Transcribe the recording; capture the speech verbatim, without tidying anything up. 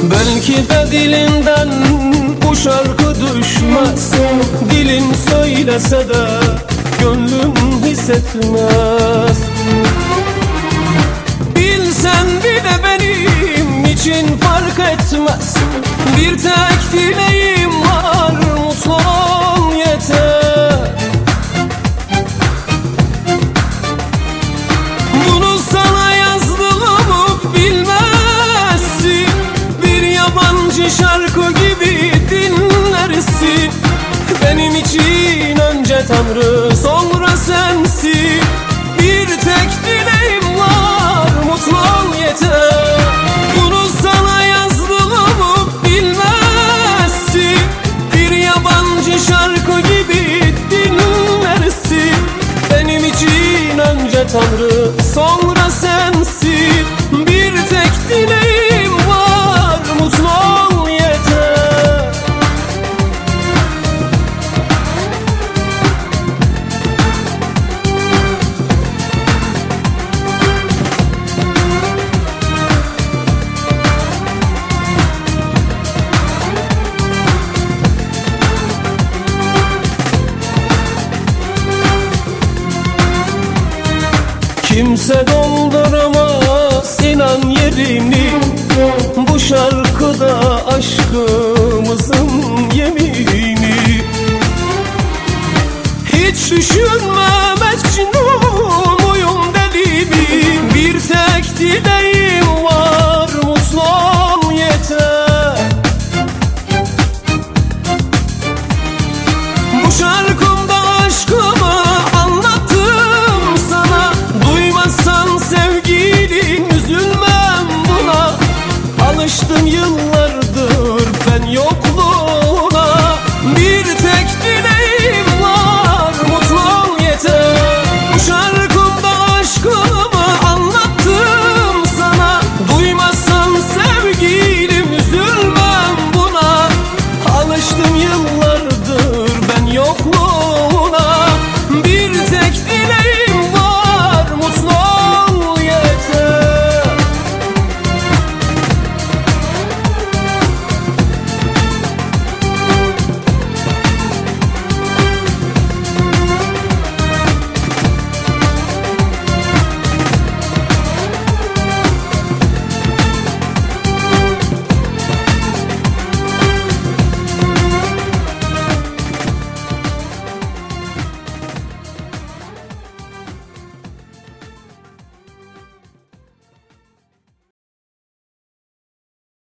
Belki de dilinden bu şarkı düşmez, dilim söylese de gönlüm hissetmez. Bilsen bile benim için fark etmez, bir tek dileğim var, mutlu ol yeter. Bunu sana yazdığımı bilmezsin, bir yabancı şarkı gibi dinlersin. Benim için önce Tanrı, sonra sensin, bir tek dileğim var, mutlu ol yeter. Bunu sana yazdığımı bilmezsin, bir yabancı şarkı gibi dinlersin. Benim için önce Tanrı, sonra sensin, bir tek dileğim var, mutlu ol yeter. Kimse dolduramaz inan yerini, bu şarkıda aşkımızın yemini. Hiç düşünme Mecnun muyum deli mi, bir tek dileğim